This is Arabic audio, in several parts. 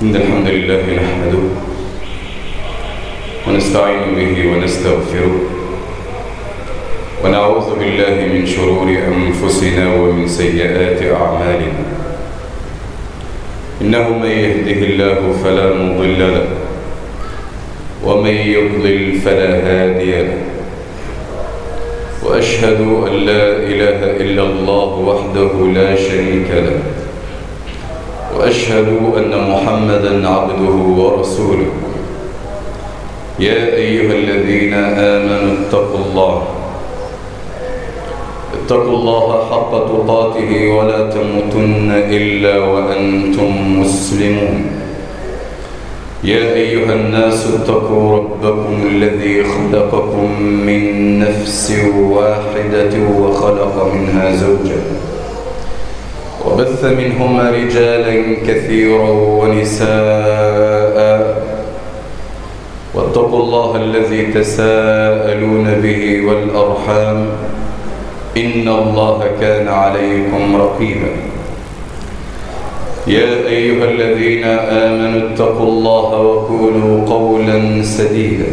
إن الحمد لله نحمده ونستعين به ونستغفره ونعوذ بالله من شرور أنفسنا ومن سيئات أعمالنا. إنه من يهده الله فلا مضل له ومن يضلل فلا هادي له، وأشهد أن لا إله إلا الله وحده لا شريك له، وأشهد أن محمدًا عبده ورسوله. يا أيها الذين آمنوا اتقوا الله حق تقاته ولا تموتن إلا وأنتم مسلمون. يا أيها الناس اتقوا ربكم الذي خلقكم من نفس واحدة وخلق منها زوجها وبث منهما رجالا كثيرا ونساء، واتقوا الله الذي تساءلون به والأرحام إن الله كان عليكم رقيبا. يا أيها الذين آمنوا اتقوا الله وقولوا قولا سديدا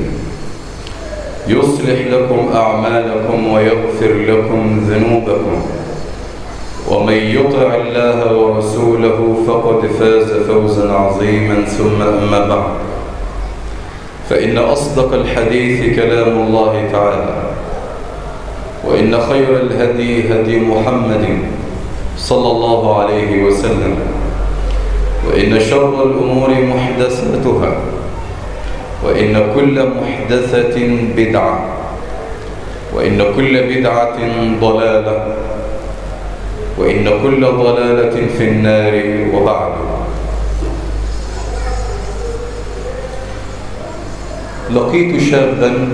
يصلح لكم أعمالكم ويغفر لكم ذنوبكم، ومن يطع الله ورسوله فقد فاز فوزا عظيما. ثم أما بعد، فإن أصدق الحديث كلام الله تعالى، وإن خير الهدي هدي محمد صلى الله عليه وسلم، وإن شر الأمور محدثاتها، وإن كل محدثة بدعة، وإن كل بدعة ضلالة، وإن كل ضلالة في النار. وبعد، لقيت شابا،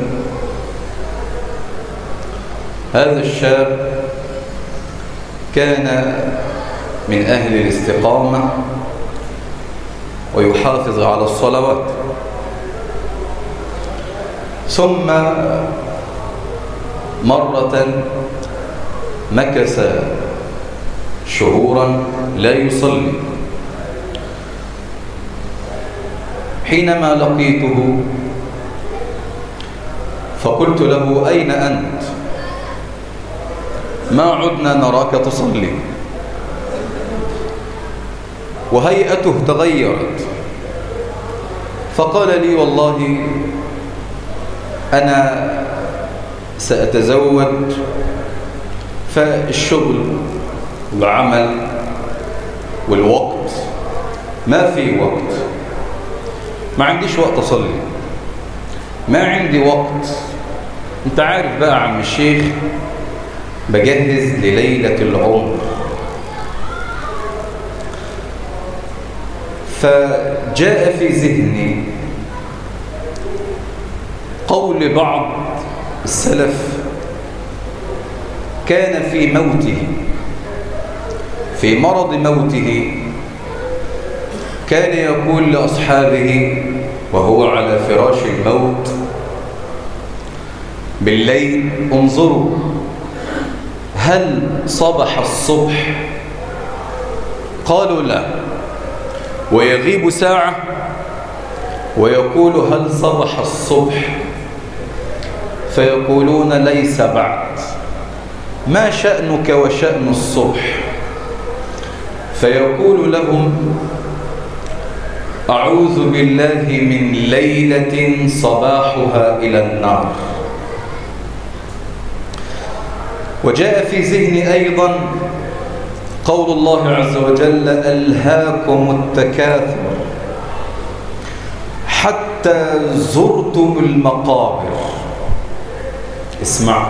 هذا الشاب كان من أهل الاستقامة ويحافظ على الصلوات، ثم مرة مكث شهورا لا يصلي. حينما لقيته فقلت له: أين أنت؟ ما عدنا نراك تصلي، وهيئته تغيرت. فقال لي: والله أنا سأتزوج، فالشغل والعمل والوقت ما في وقت، ما عنديش وقت أصلي، ما عندي وقت. أنت عارف بقى عم الشيخ، بجهز لليلة العمر. فجاء في ذهني قول بعض السلف كان في موته، في مرض موته، كان يقول لأصحابه وهو على فراش الموت بالليل: انظروا هل صبح الصبح؟ قالوا لا. ويغيب ساعة ويقول: هل صبح الصبح؟ فيقولون: ليس بعد. ما شأنك وشأن الصبح؟ فيقول لهم: أعوذ بالله من ليلة صباحها إلى النار. وجاء في ذهني أيضا قول الله عز وجل: ألهاكم التكاثر حتى زرتم المقابر. اسمع: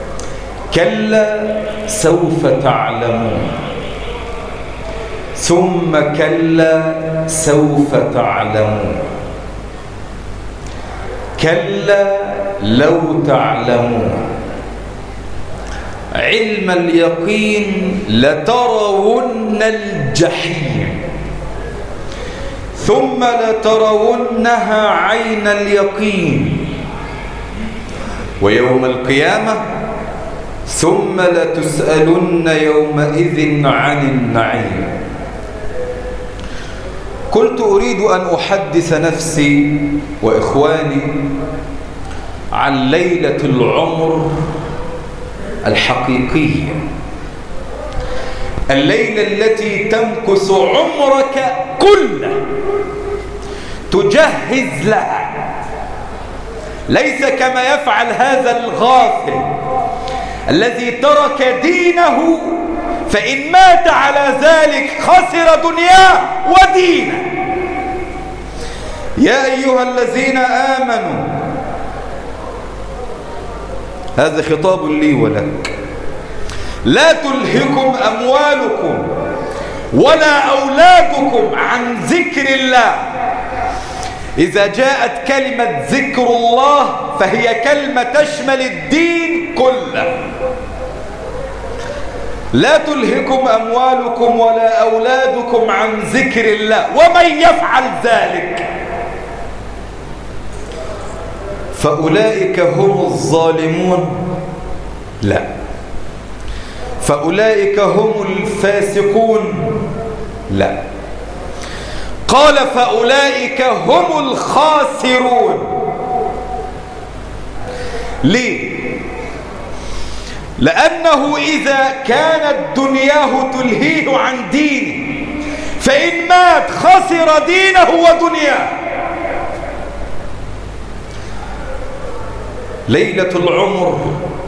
كلا سوف تعلمون، ثم كلا سوف تعلمون، كلا لو تعلمون علم اليقين لترون الجحيم ثم لترونها عين اليقين ويوم القيامة ثم لتسألن يومئذ عن النعيم. كنت أريد أن أحدث نفسي وإخواني عن ليلة العمر الحقيقية، الليلة التي تمكث عمرك كله تجهز لها، ليس كما يفعل هذا الغافل الذي ترك دينه فإن مات على ذلك خسر دنياه ودينه. يا أيها الذين آمنوا، هذا خطاب لي ولك، لا تلهكم أموالكم ولا أولادكم عن ذكر الله. إذا جاءت كلمة ذكر الله فهي كلمة تشمل الدين كله. لا تلهكم أموالكم ولا أولادكم عن ذكر الله ومن يفعل ذلك فأولئك هم الظالمون. لا، فأولئك هم الفاسقون. لا، قال فأولئك هم الخاسرون. ليه؟ لأنه إذا كانت دنياه تلهيه عن دينه فإن مات خسر دينه ودنياه. ليلة العمر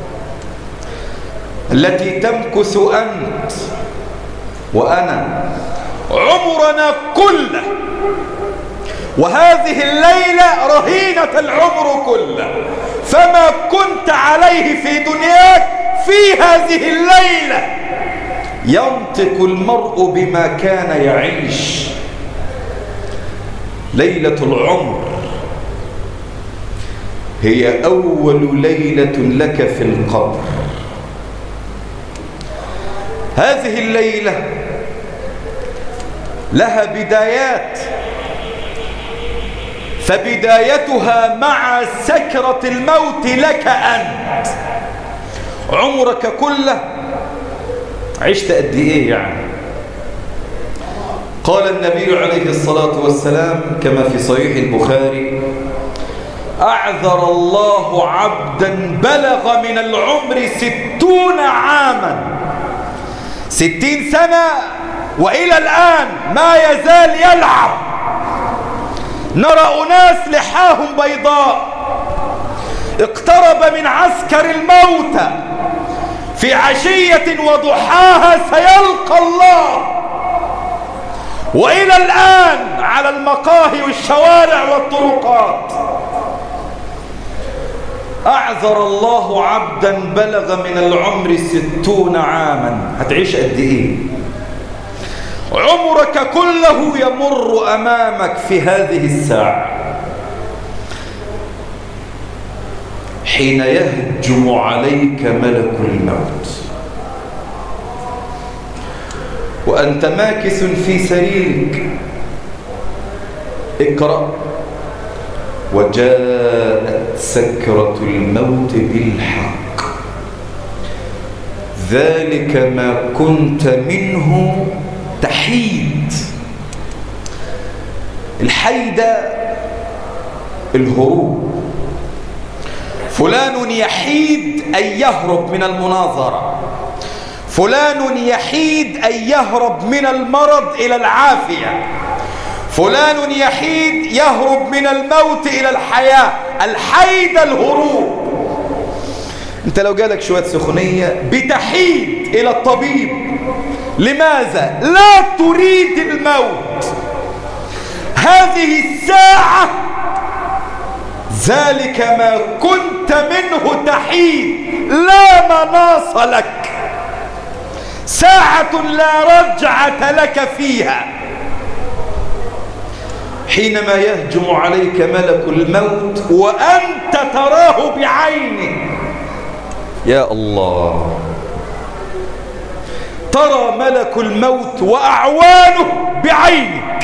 التي تمكث أنت وأنا عمرنا كله، وهذه الليلة رهينة العمر كله، فما كنت عليه في دنياك في هذه الليلة ينطق المرء بما كان يعيش. ليلة العمر هي أول ليلة لك في القبر. هذه الليلة لها بدايات، فبدايتها مع سكرة الموت لك أنت. عمرك كله عشت قد إيه يعني؟ قال النبي عليه الصلاة والسلام كما في صحيح البخاري: أعذر الله عبدا بلغ من العمر 60 عاما، 60 سنة وإلى الآن ما يزال يلعب. نرى أناس لحاهم بيضاء اقترب من عسكر الموت في عشية وضحاها سيلقى الله، وإلى الآن على المقاهي والشوارع والطرقات. أعذر الله عبدا بلغ من العمر 60 عاما. هتعيش قد إيه؟ عمرك كله يمر أمامك في هذه الساعة، حين يهجم عليك ملك الموت وأنت ماكث في سريرك. اقرأ: وجاءت سكرة الموت بالحق ذلك ما كنت منه تحيد. الحيدة الهروب. فلان يحيد أن يهرب من المناظرة، فلان يحيد أن يهرب من المرض إلى العافية، فلان يحيد يهرب من الموت إلى الحياة. الحيدة الهروب. انت لو جالك شوية سخونية بتحيد إلى الطبيب. لماذا؟ لا تريد الموت. هذه الساعة ذلك ما كنت منه تحيد، لا مناص لك، ساعة لا رجعة لك فيها. حينما يهجم عليك ملك الموت وأنت تراه بعينك. يا الله، ترى ملك الموت وأعوانه بعينك.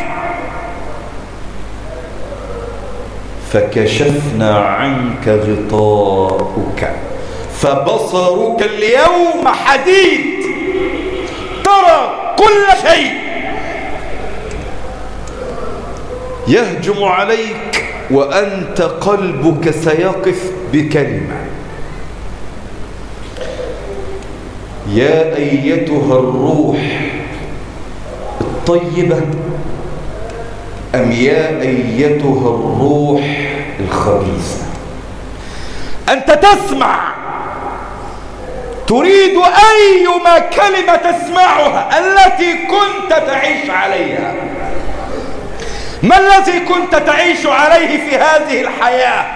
فكشفنا عنك غطاءك فبصرك اليوم حديد، ترى كل شيء. يهجم عليك وأنت قلبك سيقف بكلمة: يا أيتها الروح الطيبة، أم يا أيتها الروح الخبيثة. أنت تسمع، تريد أيما كلمة تسمعها التي كنت تعيش عليها. ما الذي كنت تعيش عليه في هذه الحياة؟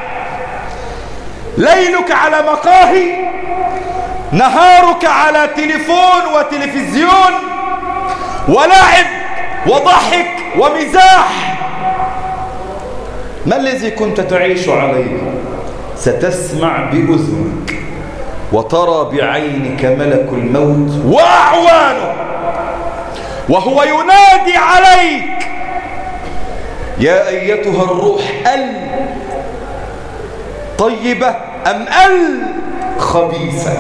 ليلك على مقاهي، نهارك على تليفون وتلفزيون ولعب وضحك ومزاح. ما الذي كنت تعيش عليه؟ ستسمع بأذنك وترى بعينك ملك الموت وأعوانه وهو ينادي عليك: يا أيتها الروح الطيبة أم الخبيثة.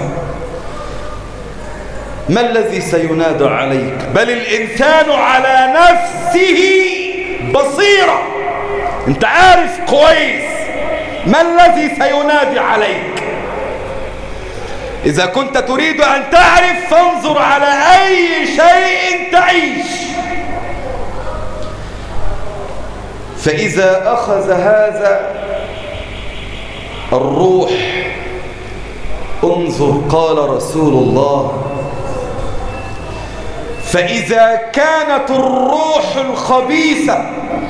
ما الذي سينادى عليك؟ بل الإنسان على نفسه بصيرة، أنت عارف كويس ما الذي سينادي عليك. إذا كنت تريد أن تعرف فانظر على أي شيء تعيش. فإذا أخذ هذا الروح، انظر قال رسول الله: فإذا كانت الروح الخبيثة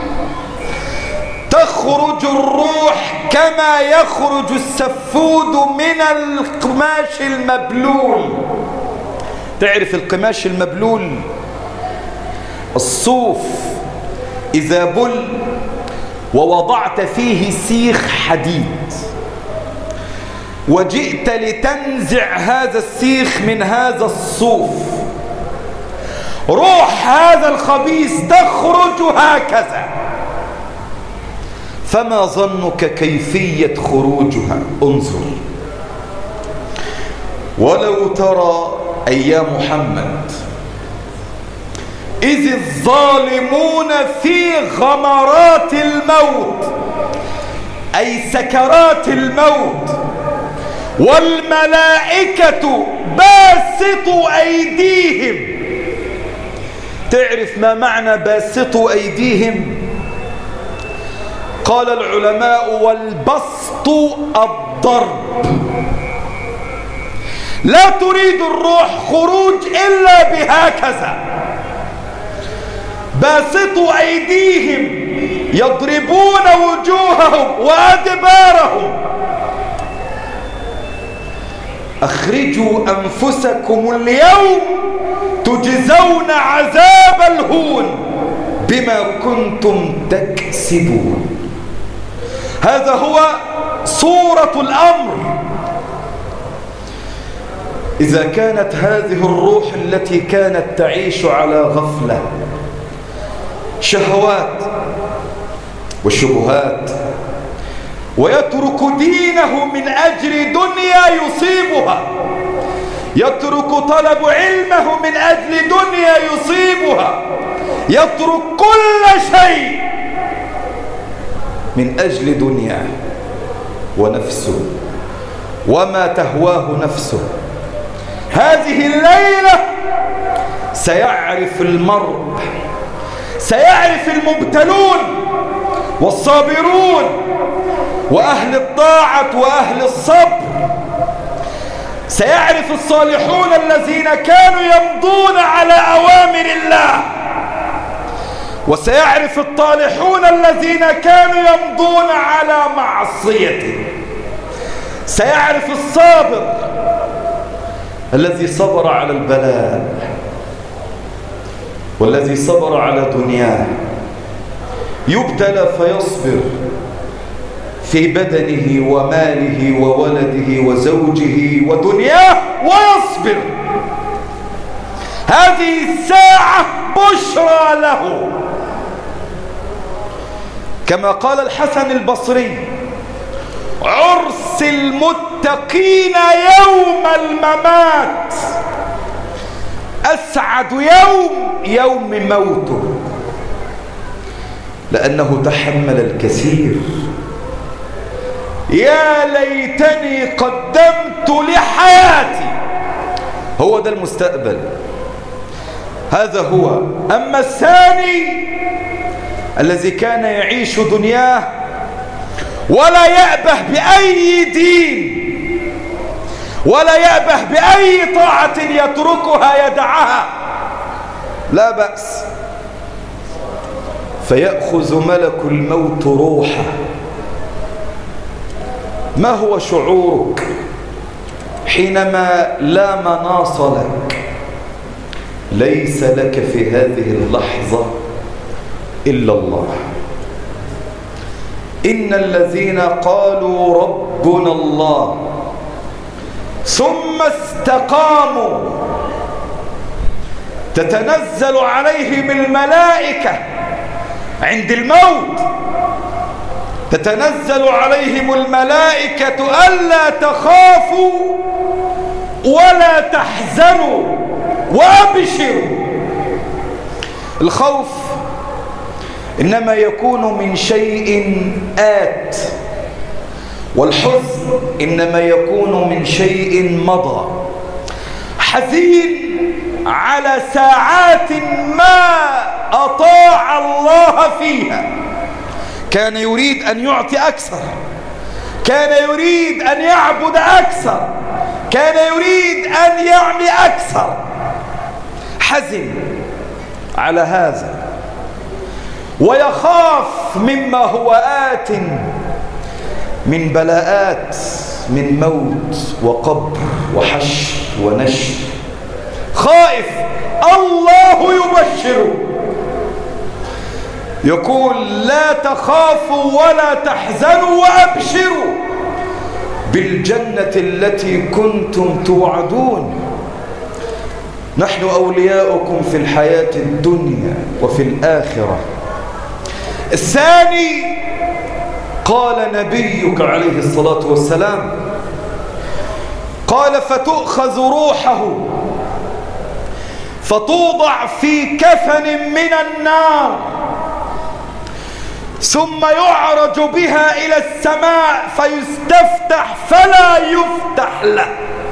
تخرج الروح كما يخرج السفود من القماش المبلول. تعرف القماش المبلول؟ الصوف إذا بل ووضعت فيه سيخ حديد وجئت لتنزع هذا السيخ من هذا الصوف، روح هذا الخبيث تخرج هكذا. فما ظنك كيفية خروجها؟ انظر. ولو ترى أي محمد إذ الظالمون في غمرات الموت، أي سكرات الموت، والملائكة باسطوا أيديهم. تعرف ما معنى باسطوا أيديهم؟ قال العلماء: والبسط الضرب. لا تريد الروح خروج إلا بهكذا، باسطوا أيديهم يضربون وجوههم وأدبارهم. أخرجوا أنفسكم اليوم تجزون عذاب الهون بما كنتم تكسبون. هذا هو صورة الأمر. إذا كانت هذه الروح التي كانت تعيش على غفلة، شهوات وشبهات، ويترك دينه من أجل دنيا يصيبها، يترك طلب علمه من أجل دنيا يصيبها، يترك كل شيء من أجل دنيا ونفسه وما تهواه نفسه. هذه الليلة سيعرف المرء، سيعرف المبتلون والصابرون وأهل الطاعة وأهل الصبر، سيعرف الصالحون الذين كانوا يمضون على أوامر الله، وسيعرف الطالحون الذين كانوا يمضون على معصيته. سيعرف الصابر الذي صبر على البلاء والذي صبر على دنياه، يبتلى فيصبر في بدنه وماله وولده وزوجه ودنياه ويصبر. هذه الساعة بشرى له، كما قال الحسن البصري: عرس المتقين يوم الممات أسعد يوم موته. لأنه تحمل الكثير. يا ليتني قدمت لحياتي. هو ده المستقبل، هذا هو. أما الثاني الذي كان يعيش دنياه ولا يأبه بأي دين ولا يأبه بأي طاعة يتركها يدعها، لا بأس، فيأخذ ملك الموت روحه. ما هو شعورك حينما لا مناص لك؟ ليس لك في هذه اللحظة إلا الله. إن الذين قالوا ربنا الله ثم استقاموا تتنزل عليهم الملائكة عند الموت، تتنزل عليهم الملائكة ألا تخافوا ولا تحزنوا وأبشروا. الخوف إنما يكون من شيء آت، والحزن إنما يكون من شيء مضى. حزين على ساعات ما أطاع الله فيها، كان يريد أن يعطي أكثر، كان يريد أن يعبد أكثر، كان يريد أن يعمل أكثر، حزن على هذا، ويخاف مما هو آت من بلاءات، من موت وقبر وحشر ونشر. خائف، الله يبشره يقول لا تخافوا ولا تحزنوا وأبشروا بالجنة التي كنتم توعدون، نحن أولياؤكم في الحياة الدنيا وفي الآخرة. الثاني قال نبيك عليه الصلاة والسلام، قال فتؤخذ روحه فتوضع في كفن من النار ثم يعرج بها إلى السماء فيستفتح فلا يفتح له.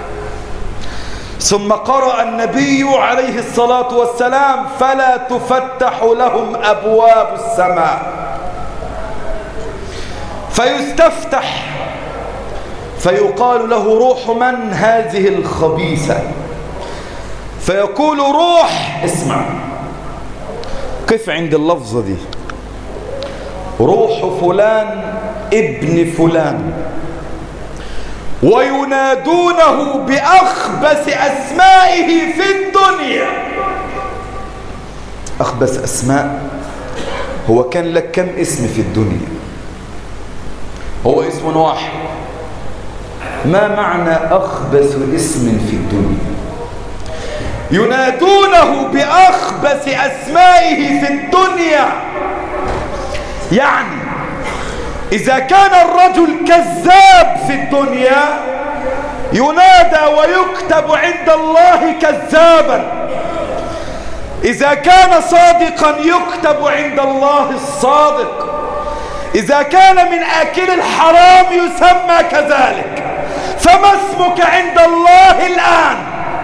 ثم قرأ النبي عليه الصلاة والسلام فلا تفتح لهم أبواب السماء، فيستفتح فيقال له روح من هذه الخبيثة؟ فيقول روح، اسمع قف عند اللفظة دي، روح فلان ابن فلان، وينادونه بأخبث أسمائه في الدنيا. أخبث أسماء، هو كان لك كم اسم في الدنيا؟ هو اسم واحد. ما معنى أخبث اسم في الدنيا؟ ينادونه بأخبث أسمائه في الدنيا. يعني إذا كان الرجل كذاب في الدنيا ينادى ويكتب عند الله كذابا، إذا كان صادقا يكتب عند الله الصادق، إذا كان من آكل الحرام يسمى كذلك. فما اسمك عند الله الآن؟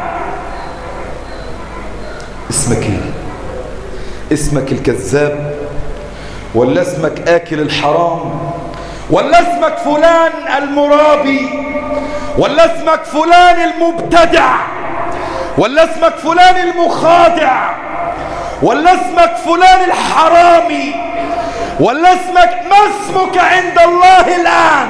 اسمك ايه؟ اسمك الكذاب، ولا اسمك آكل الحرام، ولا اسمك فلان المرابي، ولا اسمك فلان المبتدع، ولا اسمك فلان المخادع، ولا اسمك فلان الحرامي، ولا اسمك، ما اسمك عند الله الآن؟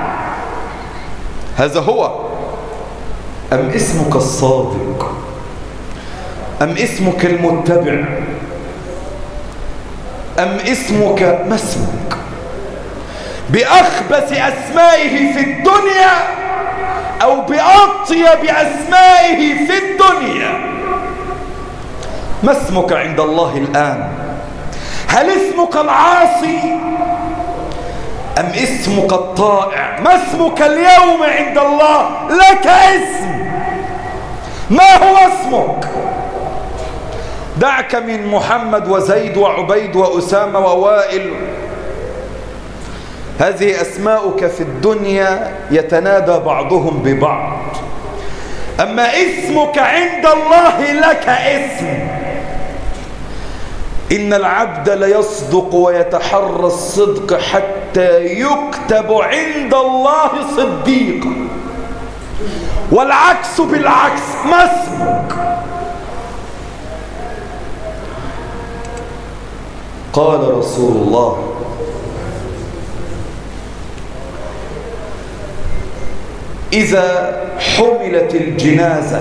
هذا هو. أم اسمك الصادق، أم اسمك المتبع، أم اسمك، ما اسمك؟ بأخبث أسمائه في الدنيا أو بأطيب أسمائه في الدنيا. ما اسمك عند الله الآن؟ هل اسمك العاصي أم اسمك الطائع؟ ما اسمك اليوم عند الله؟ لك اسم، ما هو اسمك؟ دعك من محمد وزيد وعبيد وأسامة ووائل، هذه أسماؤك في الدنيا يتنادى بعضهم ببعض، أما اسمك عند الله لك اسم. إن العبد ليصدق ويتحرى الصدق حتى يكتب عند الله صديقا، والعكس بالعكس. ما اسمك؟ قال رسول الله: إذا حملت الجنازة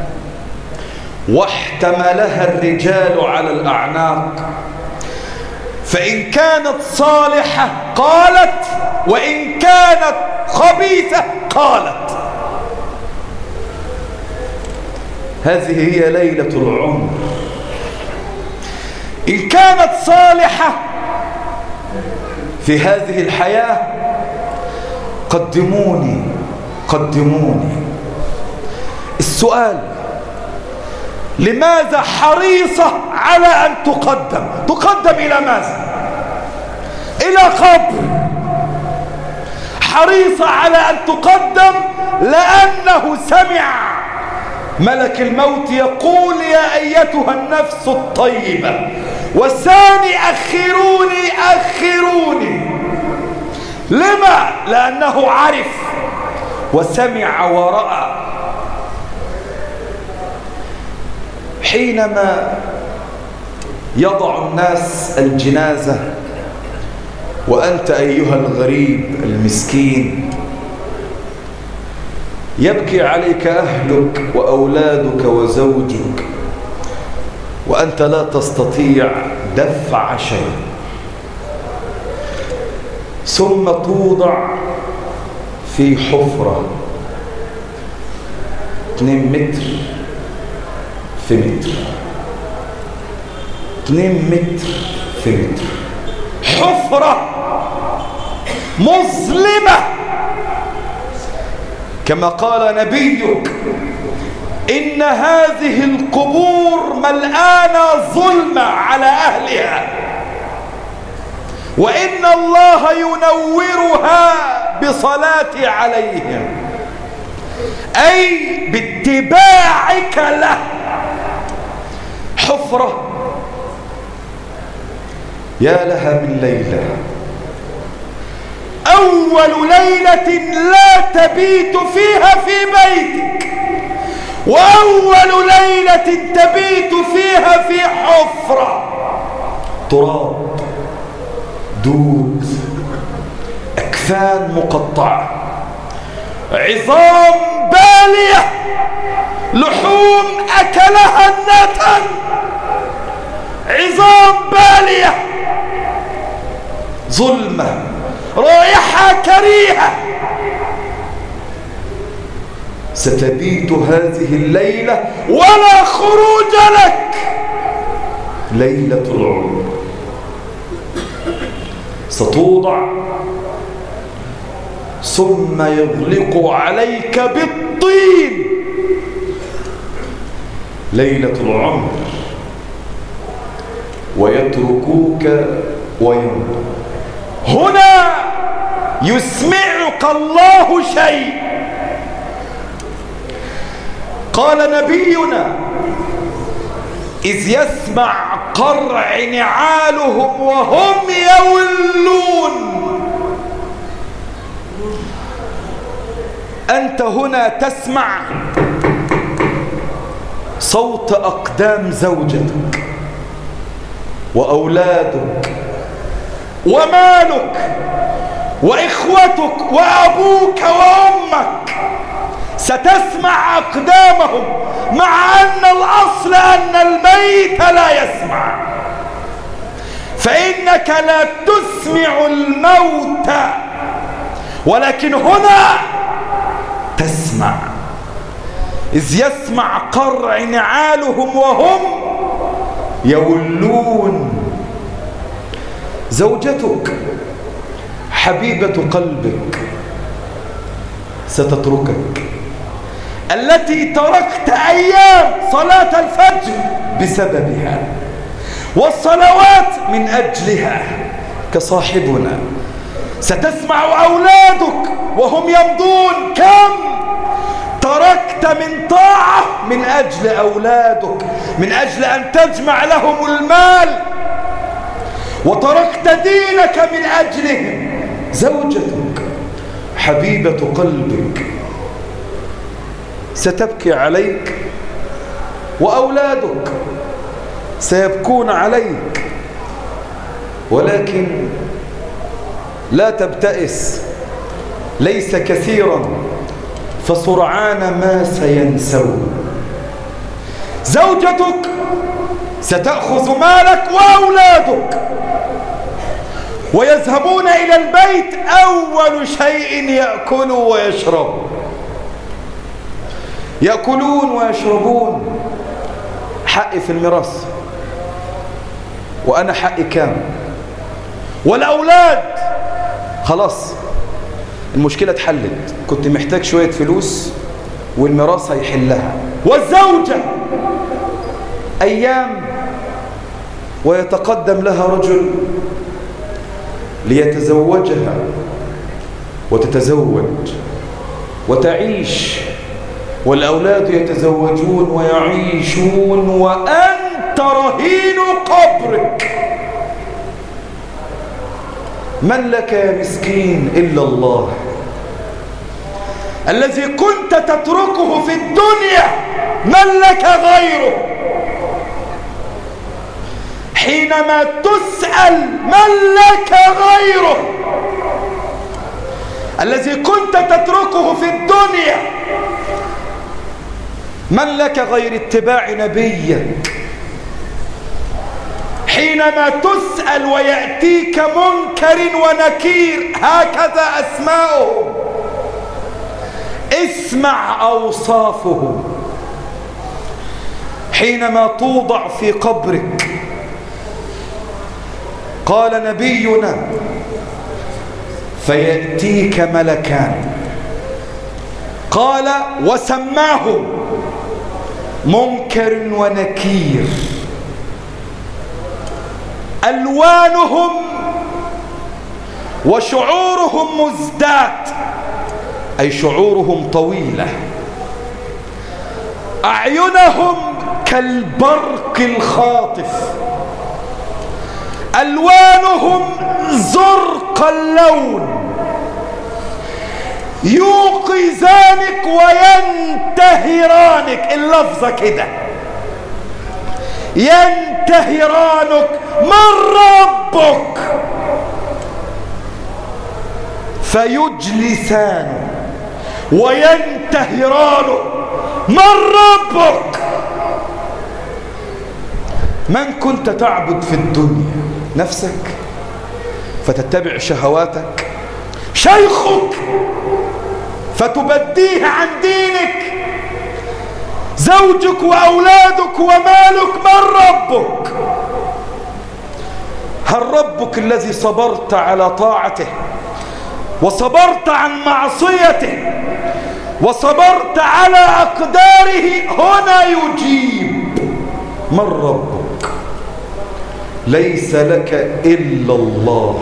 واحتملها الرجال على الأعناق، فإن كانت صالحة قالت، وإن كانت خبيثة قالت. هذه هي ليلة العمر. إن كانت صالحة في هذه الحياة: قدموني قدموني. السؤال: لماذا حريصة على أن تقدم؟ تقدم إلى ماذا؟ إلى قبر. حريصة على أن تقدم لأنه سمع ملك الموت يقول: يا أيتها النفس الطيبة. والثاني: أخروني أخروني. لما؟ لأنه عرف وسمع ورأى. حينما يضع الناس الجنازة وأنت أيها الغريب المسكين يبكي عليك أهلك وأولادك وزوجك، وأنت لا تستطيع دفع شيء، ثم توضع في حفرة 2 متر في متر، 2 متر في متر، حفرة مظلمة، كما قال نبيك: إن هذه القبور ملآنة ظلمة على أهلها، وإن الله ينورها بصلاة عليهم، أي باتباعك له. حفرة يا لها من ليلة، أول ليلة لا تبيت فيها في بيتك، وأول ليلة تبيت فيها في حفرة، تراب، دود، أكفان مقطعة، عظام بالية، لحوم أكلها النتن، عظام بالية، ظلمة، رائحة كريهة. ستبيت هذه الليلة ولا خروج لك، ليلة العمر. ستوضع ثم يغلق عليك بالطين، ليلة العمر، ويتركوك ويمضوا. هنا يسمعك الله شيء. قال نبينا: إذ يسمع قرع نعالهم وهم يولون. أنت هنا تسمع صوت أقدام زوجتك وأولادك ومالك وإخوتك وأبوك وأمك، ستسمع أقدامهم، مع أن الأصل أن الميت لا يسمع، فإنك لا تسمع الموت، ولكن هنا تسمع. إذ يسمع قرع نعالهم وهم يولون. زوجتك حبيبة قلبك ستتركك، التي تركت أيام صلاة الفجر بسببها والصلوات من أجلها كصاحبنا. ستسمع أولادك وهم يمضون كم تركت من طاعة من أجل أولادك، من أجل أن تجمع لهم المال، وتركت دينك من أجلهم. زوجتك حبيبة قلبك ستبكي عليك، وأولادك سيبكون عليك، ولكن لا تبتئس، ليس كثيرا فسرعان ما سينسون. زوجتك ستأخذ مالك وأولادك ويذهبون إلى البيت، أول شيء يأكلوا ويشربوا، يأكلون ويشربون. حقي في الميراث وأنا حقي كام؟ والأولاد خلاص المشكلة اتحلت، كنت محتاج شوية فلوس والميراث هيحلها. والزوجة أيام ويتقدم لها رجل ليتزوجها وتتزوج وتعيش، والأولاد يتزوجون ويعيشون، وأنت رهين قبرك. من لك يا مسكين إلا الله الذي كنت تتركه في الدنيا؟ من لك غيره؟ حينما تسأل من لك غيره الذي كنت تتركه في الدنيا، من لك غير اتباع نبيك؟ حينما تسأل ويأتيك منكر ونكير، هكذا أسماؤهم، اسمع أوصافهم. حينما توضع في قبرك قال نبينا فيأتيك ملكان، قال وسماهم منكر ونكير، ألوانهم وشعورهم مزدات، أي شعورهم طويلة، أعينهم كالبرق الخاطف، ألوانهم زرق اللون، يوقظانك وينتهرانك. اللفظة كده، ينتهرانك. من ربك؟ فيجلسان وينتهرانك. من ربك؟ من كنت تعبد في الدنيا؟ نفسك فتتبع شهواتك، شيخك فتبديه عن دينك، زوجك وأولادك ومالك. من ربك؟ هل ربك الذي صبرت على طاعته وصبرت عن معصيته وصبرت على أقداره هنا يجيب؟ من ربك؟ ليس لك إلا الله.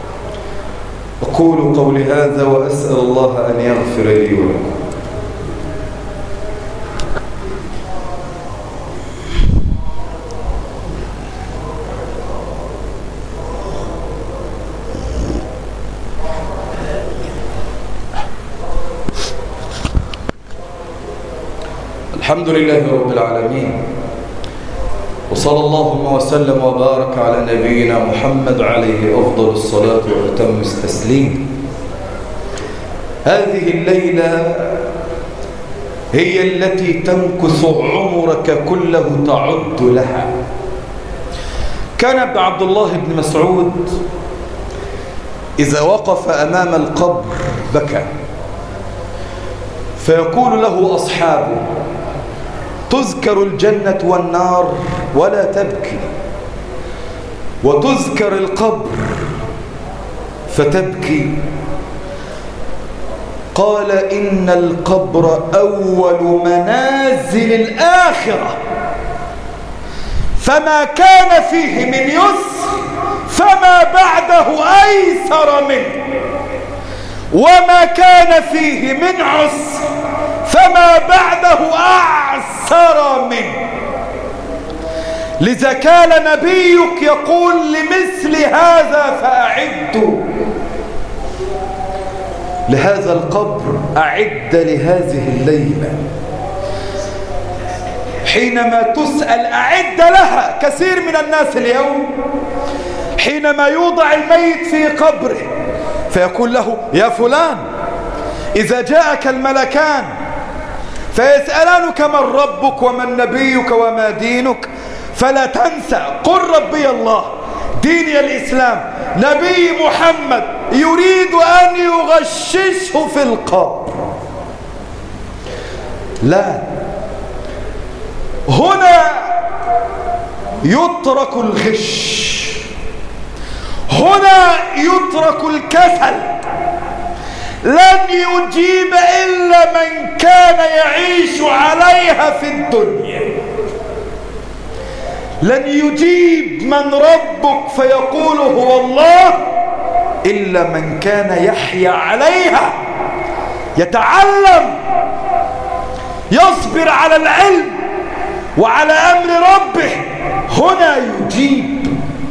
أقول قولي هذا وأسأل الله أن يغفر لي ولكم. الحمد لله رب العالمين، وصلى اللهم وسلم وبارك على نبينا محمد عليه أفضل الصلاة وأتم التسليم. هذه الليلة هي التي تمكث عمرك كله تعد لها. كان ابن عبد الله بن مسعود إذا وقف أمام القبر بكى، فيقول له أصحابه: تذكر الجنة والنار ولا تبكي، وتذكر القبر فتبكي. قال إن القبر أول منازل الآخرة، فما كان فيه من يسر فما بعده أيسر منه، وما كان فيه من عسر فما بعده أعسر منه. لذا كان نبيك يقول لمثل هذا فأعدوا لهذا القبر، أعد لهذه الليلة. حينما تسأل أعد لها. كثير من الناس اليوم حينما يوضع الميت في قبره فيقول له يا فلان إذا جاءك الملكان فيسألانك من ربك ومن نبيك وما دينك فلا تنسى قل ربي الله ديني الإسلام نبي محمد، يريد أن يغششه في القبر. لا، هنا يترك الغش، هنا يترك الكسل. لن يجيب إلا من كان يعيش عليها في الدنيا. لن يجيب من ربك فيقول هو الله إلا من كان يحيا عليها، يتعلم، يصبر على العلم وعلى أمر ربه. هنا يجيب.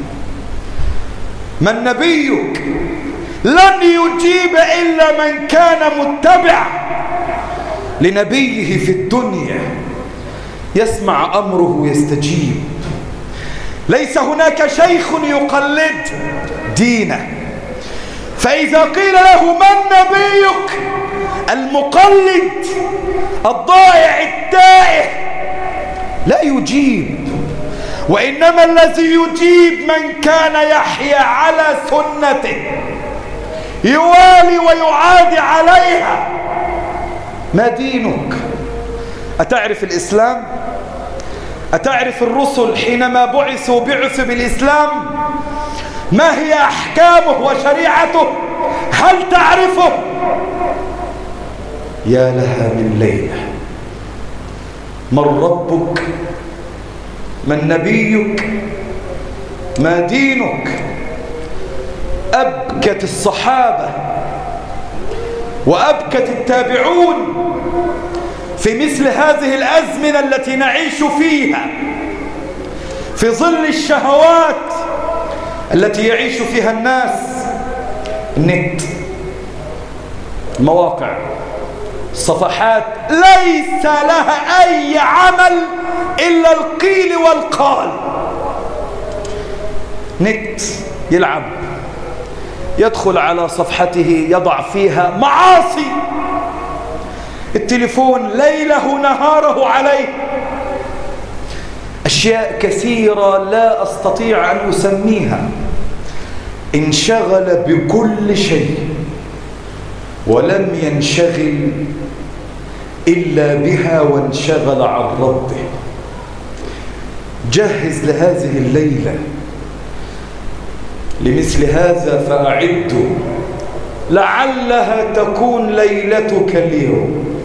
من نبيك؟ لن يجيب إلا من كان متبع لنبيه في الدنيا، يسمع أمره ويستجيب. ليس هناك شيخ يقلد دينه، فإذا قيل له من نبيك؟ المقلد الضائع التائه لا يجيب، وإنما الذي يجيب من كان يحيا على سنته، يوالي ويعادي عليها. ما دينك؟ أتعرف الإسلام؟ أتعرف الرسل حينما بعثوا بالإسلام؟ ما هي أحكامه وشريعته؟ هل تعرفه؟ يا لها من ليلة. من ربك؟ من نبيك؟ ما دينك؟ أبكت الصحابة وأبكت التابعون في مثل هذه الأزمنة التي نعيش فيها، في ظل الشهوات التي يعيش فيها الناس. النت، المواقع، الصفحات ليس لها أي عمل إلا القيل والقال. نت، يلعب، يدخل على صفحته يضع فيها معاصي. التليفون ليله نهاره عليه. أشياء كثيرة لا أستطيع أن أسميها. انشغل بكل شيء ولم ينشغل إلا بها، وانشغل عن ربه. جهز لهذه الليلة لمثل هذا فأعدوا، لعلها تكون ليلتك اليوم.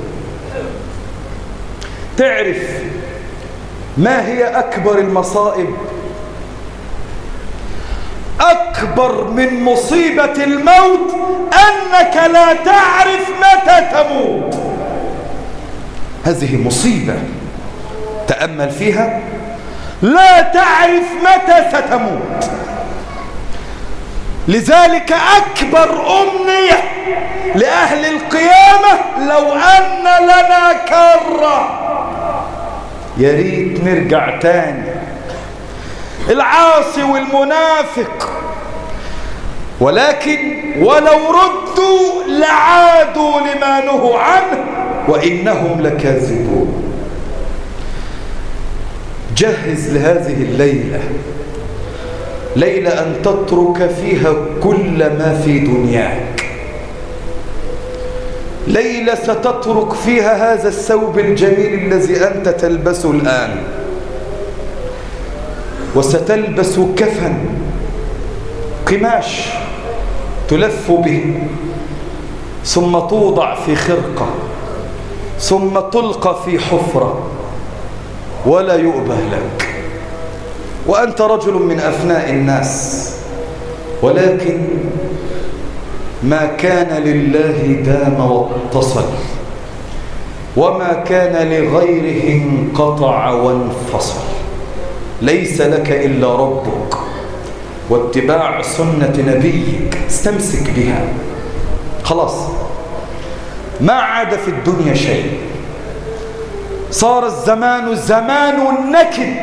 تعرف ما هي أكبر المصائب؟ أكبر من مصيبة الموت أنك لا تعرف متى تموت. هذه مصيبة، تأمل فيها. لا تعرف متى ستموت. لذلك أكبر أمنية لأهل القيامة لو أن لنا كرة، يا ريت نرجع تاني. العاصي والمنافق، ولكن ولو ردوا لعادوا لما نهوا عنه وإنهم لكاذبون. جهز لهذه الليلة، ليلة أن تترك فيها كل ما في دنياك، ليلة ستترك فيها هذا الثوب الجميل الذي أنت تلبسه الآن، وستلبس كفن قماش تلف به، ثم توضع في خرقة ثم تلقى في حفرة ولا يؤبه لك، وأنت رجل من أفناء الناس، ولكن ما كان لله دام واتصل، وما كان لغيره انقطع وانفصل. ليس لك إلا ربك واتباع سنة نبيك، استمسك بها. خلاص ما عاد في الدنيا شيء، صار الزمان زمان النكد،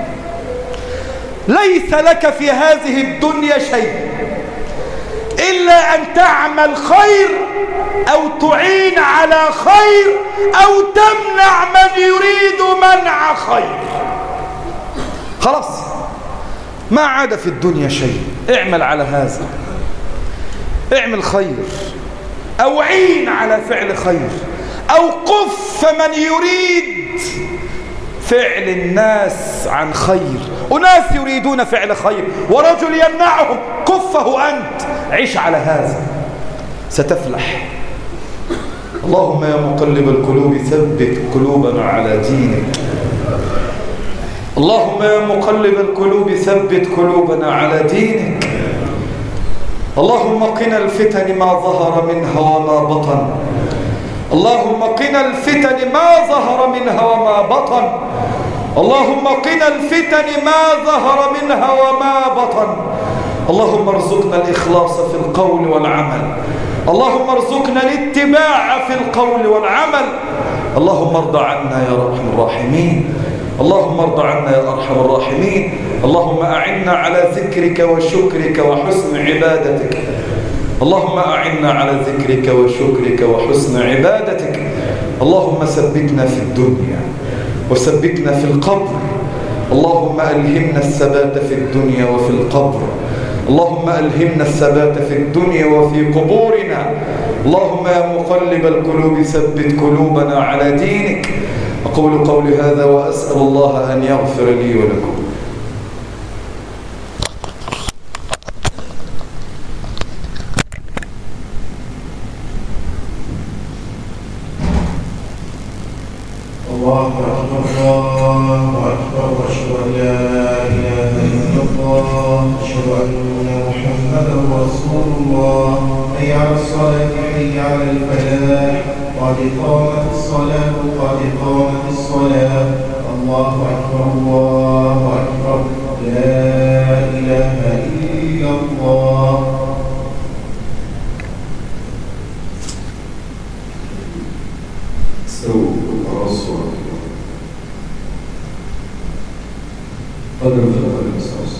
ليس لك في هذه الدنيا شيء إلا أن تعمل خير أو تعين على خير أو تمنع من يريد منع خير. خلاص ما عاد في الدنيا شيء. اعمل على هذا، اعمل خير أو عين على فعل خير، أو قف من يريد فعل الناس عن خير. أناس يريدون فعل خير ورجل يمنعهم، كفه أنت، عيش على هذا ستفلح. اللهم يا مقلب القلوب ثبت قلوبنا على دينك. اللهم يا مقلب القلوب ثبت قلوبنا على دينك. اللهم قنا الفتن ما ظهر منها وما بطن. اللهم قنا الفتن ما ظهر منها وما بطن. اللهم قنا الفتن ما ظهر منها وما بطن. اللهم ارزقنا الإخلاص في القول والعمل. اللهم ارزقنا الاتباع في القول والعمل. اللهم ارض عنا يا أرحم الراحمين. اللهم ارض عنا يا أرحم الراحمين. اللهم أعنا على ذكرك وشكرك وحسن عبادتك. اللهم أعنا على ذكرك وشكرك وحسن عبادتك. اللهم ثبتنا في الدنيا وثبتنا في القبر. اللهم ألهمنا الثبات في الدنيا وفي القبر. اللهم ألهمنا الثبات في الدنيا وفي قبورنا. اللهم يا مقلب القلوب ثبت قلوبنا على دينك. أقول قولي هذا وأسأل الله أن يغفر لي ولكم. الله أكبر الله أكبر، وأشهد أن لا إله إلا الله، أشهد أن محمدا رسول الله. حي على الصلاة حي على الفلاح، قد قامت الصلاة قد قامت الصلاة. الله أكبر الله أكبر، لا إله إلا الله. قدم في الأرض.